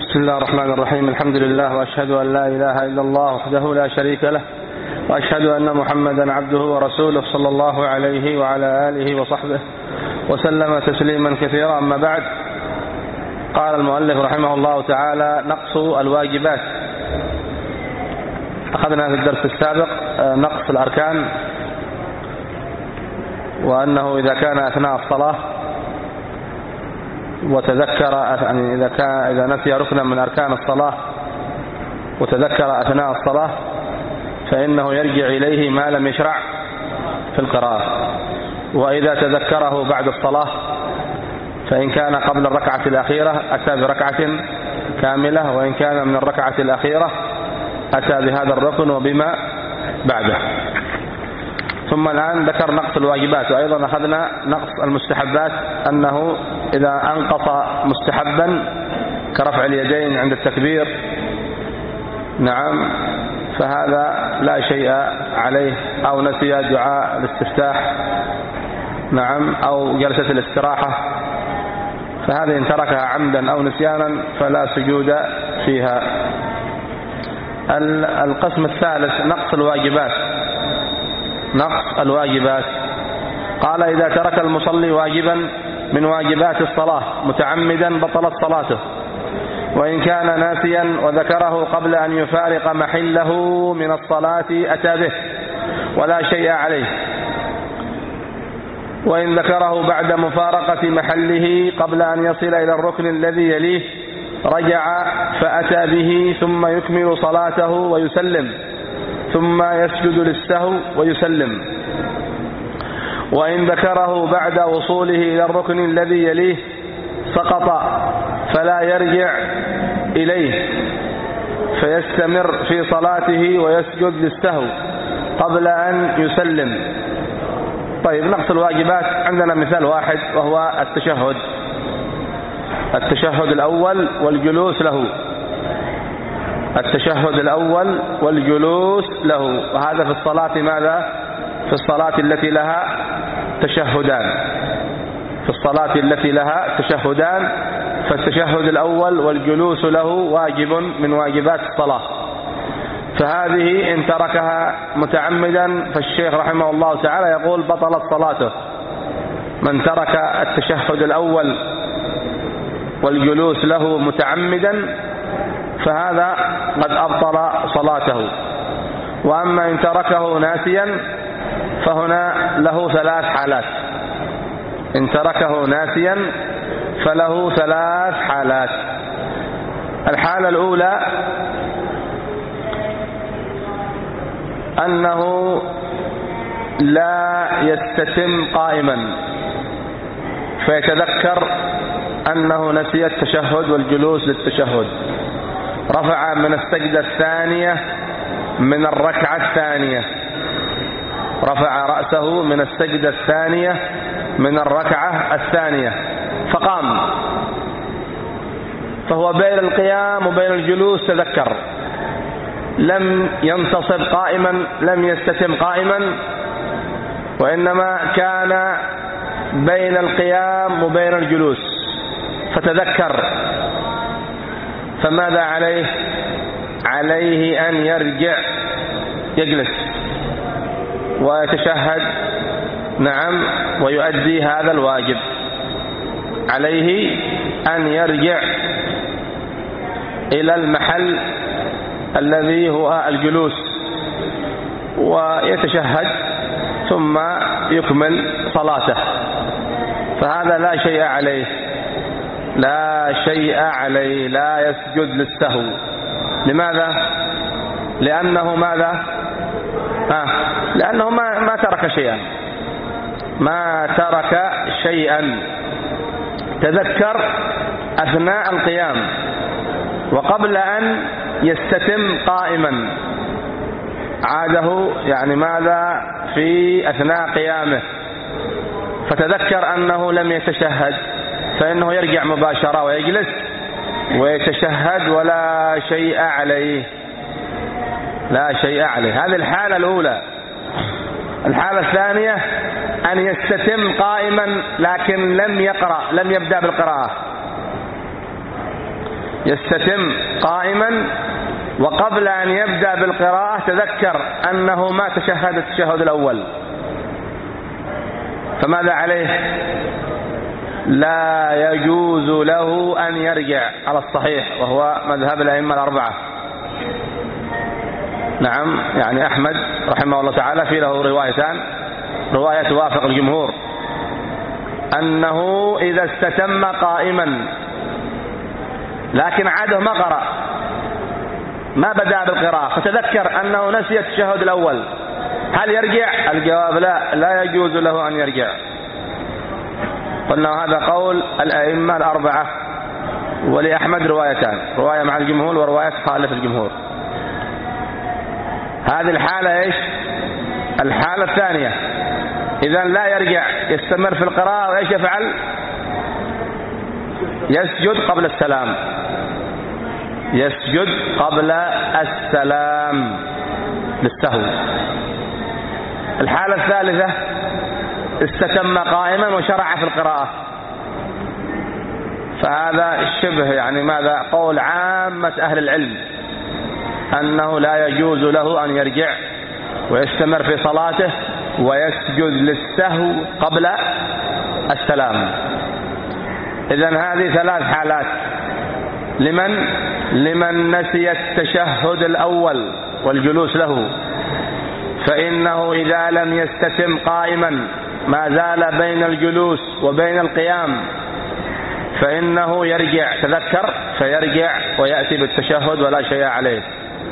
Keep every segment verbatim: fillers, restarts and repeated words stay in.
بسم الله الرحمن الرحيم. الحمد لله، وأشهد أن لا إله إلا الله وحده لا شريك له، وأشهد أن محمدا عبده ورسوله صلى الله عليه وعلى آله وصحبه وسلم تسليما كثيرا. أما بعد، قال المؤلف رحمه الله تعالى: نقص الواجبات. أخذنا في الدرس السابق نقص الأركان، وأنه إذا كان أثناء الصلاة وتذكر، يعني إذا كان إذا نسي ركنا من أركان الصلاة وتذكر أثناء الصلاة فإنه يرجع إليه ما لم يشرع في القراءة، وإذا تذكره بعد الصلاة فإن كان قبل الركعة الأخيرة أتى بركعة كاملة، وإن كان من الركعة الأخيرة أتى بهذا الركن وبما بعده. ثم الآن ذكر نقص الواجبات، وأيضا أخذنا نقص المستحبات، أنه إذا أنقص مستحبا كرفع اليدين عند التكبير، نعم، فهذا لا شيء عليه، أو نسي دعاء الاستفتاح، نعم، أو جلسة الاستراحة، فهذه إن تركها عمدا أو نسيانا فلا سجود فيها. القسم الثالث نقص الواجبات. نقص الواجبات، قال: إذا ترك المصلي واجبا من واجبات الصلاة متعمدا بطلت صلاته، وإن كان ناسيا وذكره قبل أن يفارق محله من الصلاة أتى به ولا شيء عليه، وإن ذكره بعد مفارقة محله قبل أن يصل إلى الركن الذي يليه رجع فأتى به ثم يكمل صلاته ويسلم، ثم يسجد للسهو ويسلم. وإن ذكره بعد وصوله إلى الركن الذي يليه سقط فلا يرجع إليه، فيستمر في صلاته ويسجد للسهو قبل أن يسلم. طيب، نقص الواجبات عندنا مثال واحد، وهو التشهد. التشهد الأول والجلوس له. التشهد الأول والجلوس له، وهذا في الصلاة ماذا؟ في الصلاة التي لها تشهدان. في الصلاة التي لها تشهدان، فالتشهد الأول والجلوس له واجب من واجبات الصلاة، فهذه إن تركها متعمدا فالشيخ رحمه الله تعالى يقول بطلت صلاته. من ترك التشهد الأول والجلوس له متعمدا فهذا قد أبطل صلاته. وأما إن تركه ناسيا فهنا له ثلاث حالات. إن تركه ناسيا فله ثلاث حالات. الحالة الأولى أنه لا يستتم قائما، فيتذكر أنه نسي التشهد والجلوس للتشهد، رفع من السجدة الثانية من الركعة الثانية، رفع رأسه من السجدة الثانية من الركعة الثانية فقام، فهو بين القيام وبين الجلوس تذكر، لم ينتصب قائما، لم يستتم قائما، وإنما كان بين القيام وبين الجلوس فتذكر، فماذا عليه؟ عليه أن يرجع يجلس ويتشهد، نعم، ويؤدي هذا الواجب. عليه أن يرجع إلى المحل الذي هو الجلوس ويتشهد ثم يكمل صلاته، فهذا لا شيء عليه، لا شيء عليه، لا يسجد للسهو. لماذا؟ لأنه ماذا؟ آه. لأنه ما, ما ترك شيئا، ما ترك شيئا، تذكر أثناء القيام وقبل أن يستتم قائما، عاده يعني ماذا؟ في أثناء قيامه، فتذكر أنه لم يتشهد، فإنه يرجع مباشرة ويجلس ويتشهد ولا شيء عليه، لا شيء عليه. هذه الحالة الأولى. الحالة الثانية أن يستتم قائما لكن لم يقرأ، لم يبدأ بالقراءة، يستتم قائما، وقبل أن يبدأ بالقراءة تذكر أنه ما تشهد التشهد الأول، فماذا عليه؟ لا يجوز له أن يرجع على الصحيح، وهو مذهب الأئمة الأربعة. نعم، يعني أحمد رحمه الله تعالى في له روايتان، رواية توافق الجمهور أنه إذا استتم قائما لكن عاده ما قرأ، ما بدأ بالقراءة، فتذكر أنه نسي التشهد الأول، هل يرجع؟ الجواب لا، لا يجوز له أن يرجع. قلنا هذا قول الأئمة الأربعة، ولأحمد روايتان، رواية مع الجمهور ورواية خالف الجمهور. هذه الحالة إيش؟ الحالة الثانية، إذا لا يرجع، يستمر في القراءة، وإيش يفعل؟ يسجد قبل السلام، يسجد قبل السلام للسهو. الحالة الثالثة استتم قائما وشرع في القراءة، فهذا شبه يعني ماذا؟ قول عامة أهل العلم أنه لا يجوز له أن يرجع ويستمر في صلاته ويسجد للسهو قبل السلام. إذن هذه ثلاث حالات لمن لمن نسي التشهد الأول والجلوس له، فإنه إذا لم يستتم قائما ما زال بين الجلوس وبين القيام، فإنه يرجع، تذكر فيرجع ويأتي بالتشهد ولا شيء عليه.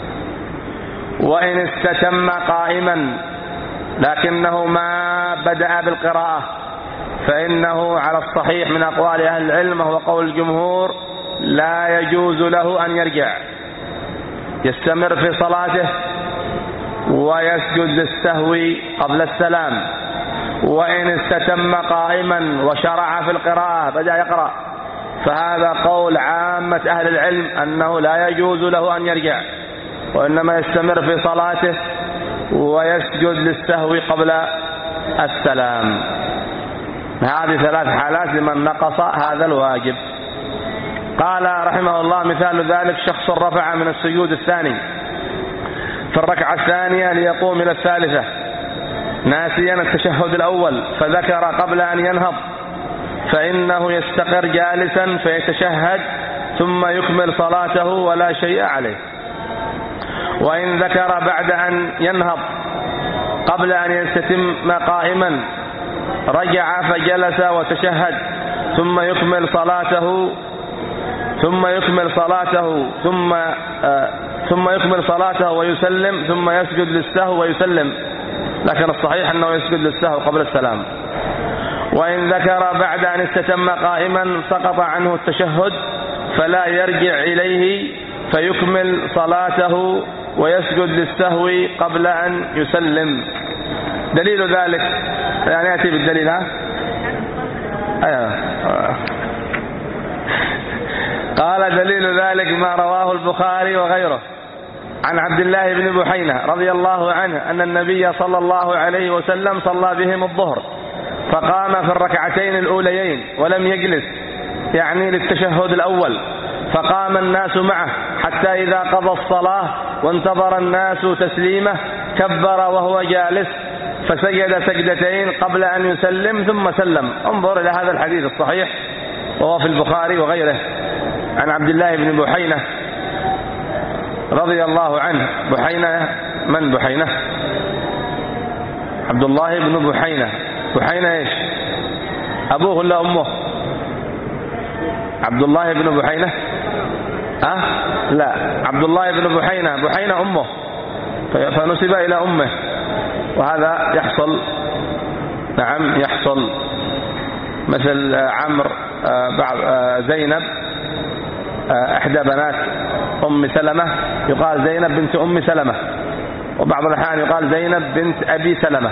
وإن استتم قائما لكنه ما بدأ بالقراءة، فإنه على الصحيح من أقوال أهل العلم وهو قول الجمهور لا يجوز له أن يرجع، يستمر في صلاته ويسجد للسهو قبل السلام. وإن استتم قائما وشرع في القراءة بدأ يقرأ، فهذا قول عامة أهل العلم أنه لا يجوز له أن يرجع، وإنما يستمر في صلاته ويسجد للسهو قبل السلام. هذه ثلاث حالات لمن نقص هذا الواجب. قال رحمه الله: مثال ذلك شخص رفع من السجود الثاني في الركعة الثانية ليقوم إلى الثالثة ناسيا التشهد الأول، فذكر قبل أن ينهض، فإنه يستقر جالسا فيتشهد ثم يكمل صلاته ولا شيء عليه. وإن ذكر بعد أن ينهض قبل أن يستتم قائما رجع فجلس وتشهد ثم يكمل صلاته ثم يكمل صلاته ثم آه ثم يكمل صلاته ويسلم ثم يسجد للسهو ويسلم، لكن الصحيح أنه يسجد للسهو قبل السلام. وإن ذكر بعد أن استتم قائما سقط عنه التشهد فلا يرجع إليه فيكمل صلاته ويسجد للسهو قبل أن يسلم. دليل ذلك يعني يأتي بالدليل. ها أيوة. قال: دليل ذلك ما رواه البخاري وغيره عن عبد الله بن بحينة رضي الله عنه أن النبي صلى الله عليه وسلم صلى بهم الظهر فقام في الركعتين الأوليين ولم يجلس، يعني للتشهد الأول، فقام الناس معه حتى إذا قضى الصلاة وانتظر الناس تسليمه كبر وهو جالس فسجد سجدتين قبل أن يسلم ثم سلم. انظر إلى هذا الحديث الصحيح وهو في البخاري وغيره عن عبد الله بن بحينة رضي الله عنه. بحينة من بحينة؟ عبد الله بن بحينة. بحينة ايش؟ أبوه ولا أمه؟ عبد الله بن بحينة؟ أه؟ لا، عبد الله بن بحينة، بحينة أمه فنسب إلى أمه، وهذا يحصل. نعم يحصل، مثل عمرو بعض زينب إحدى بنات أم سلمة يقال زينب بنت أم سلمة، وبعض الأحيان يقال زينب بنت أبي سلمة،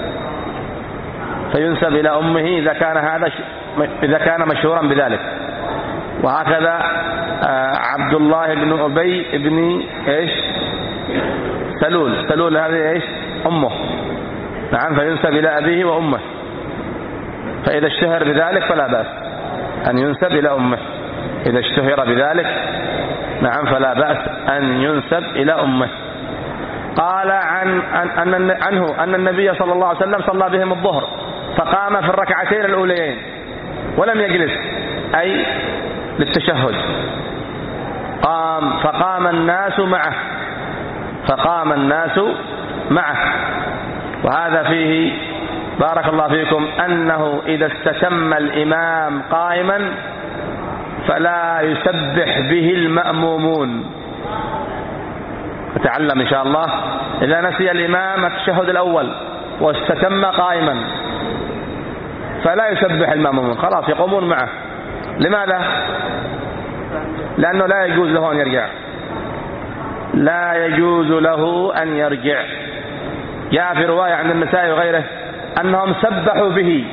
فينسب إلى أمه إذا كان هذا إذا كان مشهورا بذلك. وهكذا عبد الله بن أبي بن إيش سلول، سلول هذه إيش أمه. نعم، فينسب إلى أبيه وأمه، فإذا اشتهر بذلك فلا بأس أن ينسب إلى أمه، إذا اشتهر بذلك نعم فلا بأس أن ينسب إلى أمه. قال عن أن عنه أن النبي صلى الله عليه وسلم صلى بهم الظهر فقام في الركعتين الأوليين ولم يجلس، أي للتشهد، قام فقام الناس معه فقام الناس معه وهذا فيه بارك الله فيكم أنه إذا استتم الإمام قائما فلا يسبح به المأمومون. نتعلم إن شاء الله، إذا نسي الإمام التشهد الأول واستتم قائما فلا يسبح المأمومون، خلاص يقومون معه. لماذا؟ لأنه لا يجوز له أن يرجع، لا يجوز له أن يرجع. جاء في رواية عند النسائي وغيره أنهم سبحوا به،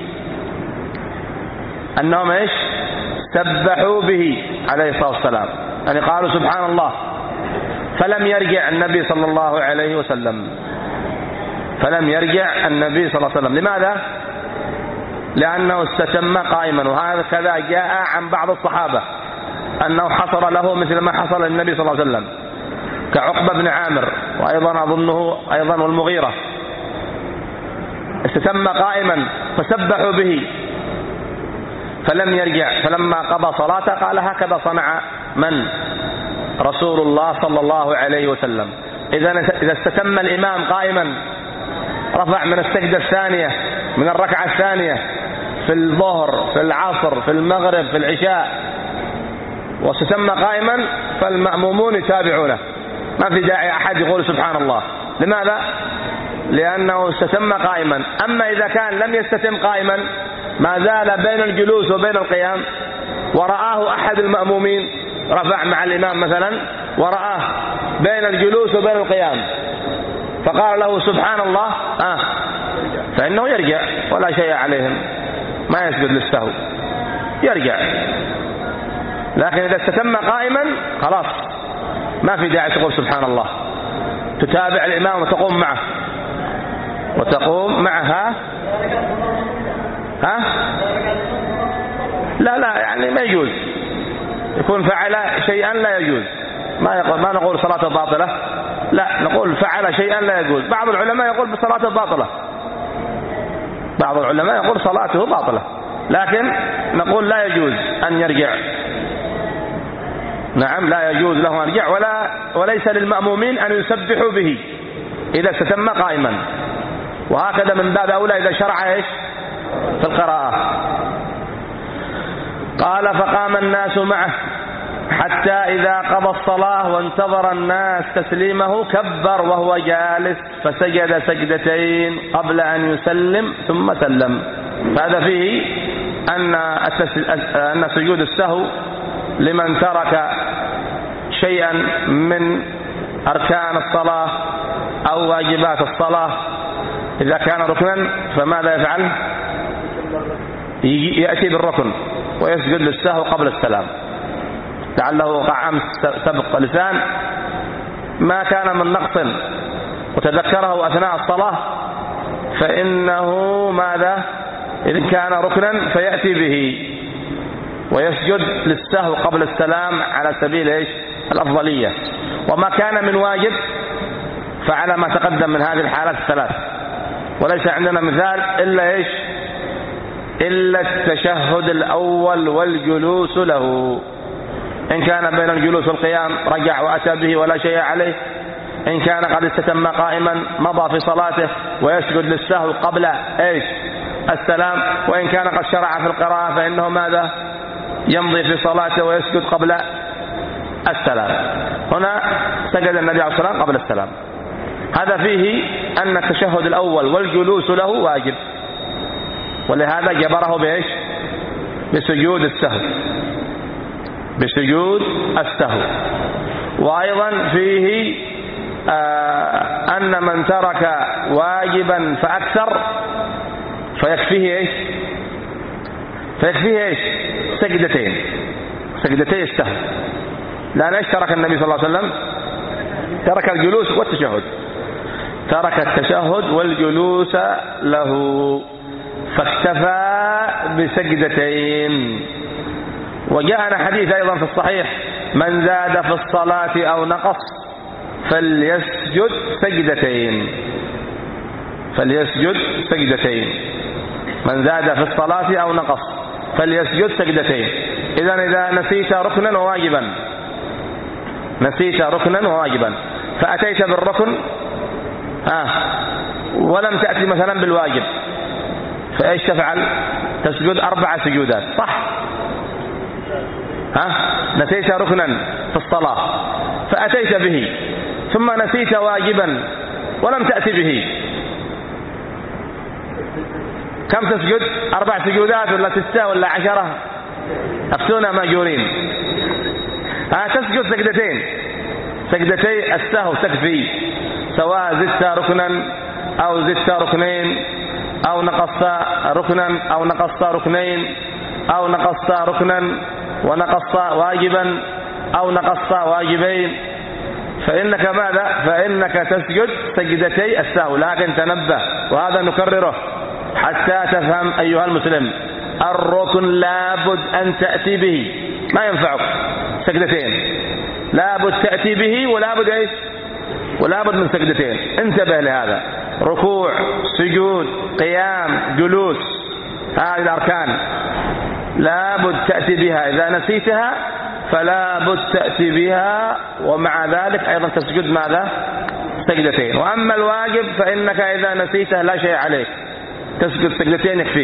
أنهم إيش؟ سبحوا به عليه الصلاة والسلام، يعني قالوا سبحان الله، فلم يرجع النبي صلى الله عليه وسلم، فلم يرجع النبي صلى الله عليه وسلم. لماذا؟ لأنه استتم قائما، وهكذا جاء عن بعض الصحابة أنه حصل له مثل ما حصل للنبي صلى الله عليه وسلم، كعقبة بن عامر وأيضا أظنه أيضا والمغيرة، استتم قائما فسبحوا به فلم يرجع، فلما قضى صلاته قال هكذا صنع من؟ رسول الله صلى الله عليه وسلم. إذا استتم الإمام قائما رفع من السجدة الثانية من الركعة الثانية في الظهر في العصر في المغرب في العشاء واستتم قائما فالمأمومون يتابعونه، ما في داعي أحد يقول سبحان الله. لماذا؟ لأنه استتم قائما. أما إذا كان لم يستتم قائما، ما زال بين الجلوس وبين القيام، ورآه أحد المأمومين رفع مع الإمام مثلا ورآه بين الجلوس وبين القيام فقال له سبحان الله آه فإنه يرجع ولا شيء عليهم، ما يسجد للسهو، يرجع. لكن إذا استتم قائما خلاص ما في داعي تقول سبحان الله، تتابع الإمام وتقوم معه وتقوم معها. ها؟ لا لا يعني ما يجوز، يكون فعل شيئا لا يجوز، ما يقول ما نقول صلاته باطلة، لا نقول فعل شيئا لا يجوز. بعض العلماء يقول بصلاته باطلة، بعض العلماء يقول صلاته باطلة، لكن نقول لا يجوز أن يرجع. نعم لا يجوز له أن يرجع، ولا وليس للمأمومين أن يسبحوا به إذا استتم قائما، وهكذا من باب أولى إذا شرع إيش في القراءة. قال فقام الناس معه حتى إذا قضى الصلاة وانتظر الناس تسليمه كبر وهو جالس فسجد سجدتين قبل أن يسلم ثم سلم. فهذا فيه أن أن سجود السهو لمن ترك شيئا من أركان الصلاة أو واجبات الصلاة، إذا كان ركنا فماذا يفعل؟ يأتي بالركن ويسجد للسهو قبل السلام، لعله وقع أمس سبق لسان ما كان من نقص وتذكره أثناء الصلاة فإنه ماذا؟ إذا كان ركنا فيأتي به ويسجد للسهو قبل السلام على سبيل إيش؟ الأفضلية. وما كان من واجب فعلى ما تقدم من هذه الحالات الثلاث، وليس عندنا مثال إلا إيش؟ إلا التشهد الأول والجلوس له. إن كان بين الجلوس والقيام رجع وأتى به ولا شيء عليه، إن كان قد استتم قائما مضى في صلاته ويسجد للسهو قبل إيش؟ السلام. وإن كان قد شرع في القراءة فإنه ماذا؟ يمضي في صلاته ويسجد قبل السلام. هنا سجد النبي عليه الصلاة والسلام قبل السلام. هذا فيه أن التشهد الأول والجلوس له واجب، ولهذا جبره بإيش؟ بسجود السهو، بسجود السهو. وأيضا فيه آه أن من ترك واجبا فأكثر فيكفيه إيش؟ فيكفيه إيش؟ سجدتين، سجدتين السهو. لأن إيش ترك النبي صلى الله عليه وسلم؟ ترك الجلوس والتشهد، ترك التشهد والجلوس له فاكتفى بسجدتين. وجاءنا حديث أيضا في الصحيح من زاد في الصلاة أو نقص فليسجد سجدتين فليسجد سجدتين من زاد في الصلاة أو نقص فليسجد سجدتين. إذن إذا نسيت ركنا وواجبا نسيت ركنا وواجبا فأتيت بالركن آه ولم تأتي مثلا بالواجب، فإيش تفعل؟ تسجد أربع سجودات، صح؟ ها؟ نسيت ركنا في الصلاة فأتيت به، ثم نسيت واجبا ولم تأتي به، كم تسجد؟ أربع سجودات ولا ستة ولا عشرة؟ أفتونا ماجورين. ها تسجد سجدتين، سجدتي السهو تكفي، سواء زدت ركنا أو زدت ركنين أو نقصت ركنا أو نقصت ركنين أو نقصت ركنا ونقصت واجبا أو نقصت واجبين، فإنك ماذا؟ فإنك تسجد سجدتي السهو. لكن تنبه، وهذا نكرره حتى تفهم أيها المسلم، الركن لابد أن تأتي به، ما ينفعك سجدتين، لابد تأتي به ولابد إيش؟ ولابد من سجدتين. انتبه لهذا، ركوع، سجود، قيام، جلوس، هذه الأركان لابد تأتي بها، إذا نسيتها فلا بد تأتي بها، ومع ذلك أيضا تسجد ماذا؟ سجدتين. وأما الواجب فإنك إذا نسيته لا شيء عليك، تسجد سجدتين يكفيك،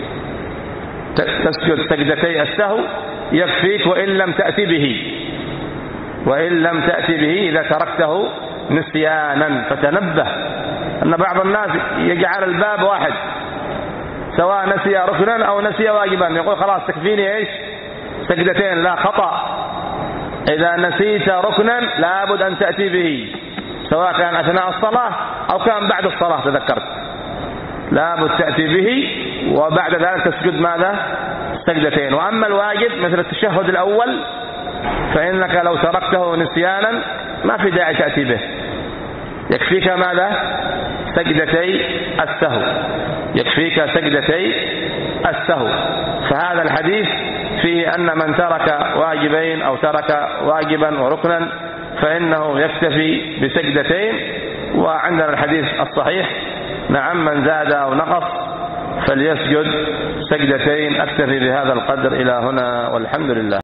تسجد سجدتي السهو يكفيك وإن لم تأتي به، وإن لم تأتي به إذا تركته نسيانا. فتنبه أن بعض الناس يجعل الباب واحد، سواء نسي ركنا أو نسي واجبا، يقول خلاص تكفيني إيش؟ سجدتين. لا، خطأ. إذا نسيت ركنا لابد أن تأتي به، سواء كان أثناء الصلاة أو كان بعد الصلاة، تذكرت لابد تأتي به، وبعد ذلك تسجد ماذا؟ سجدتين. وأما الواجب مثل التشهد الأول فإنك لو تركته نسيانا ما في داعي تأتي به، يكفيك ماذا؟ سجدتي السهو، يكفيك سجدتي السهو. فهذا الحديث فيه أن من ترك واجبين أو ترك واجبا وركنا فإنه يكتفي بسجدتين. وعندنا الحديث الصحيح نعم، من زاد أو نقص فليسجد سجدتين. أكتفي بهذا القدر إلى هنا، والحمد لله.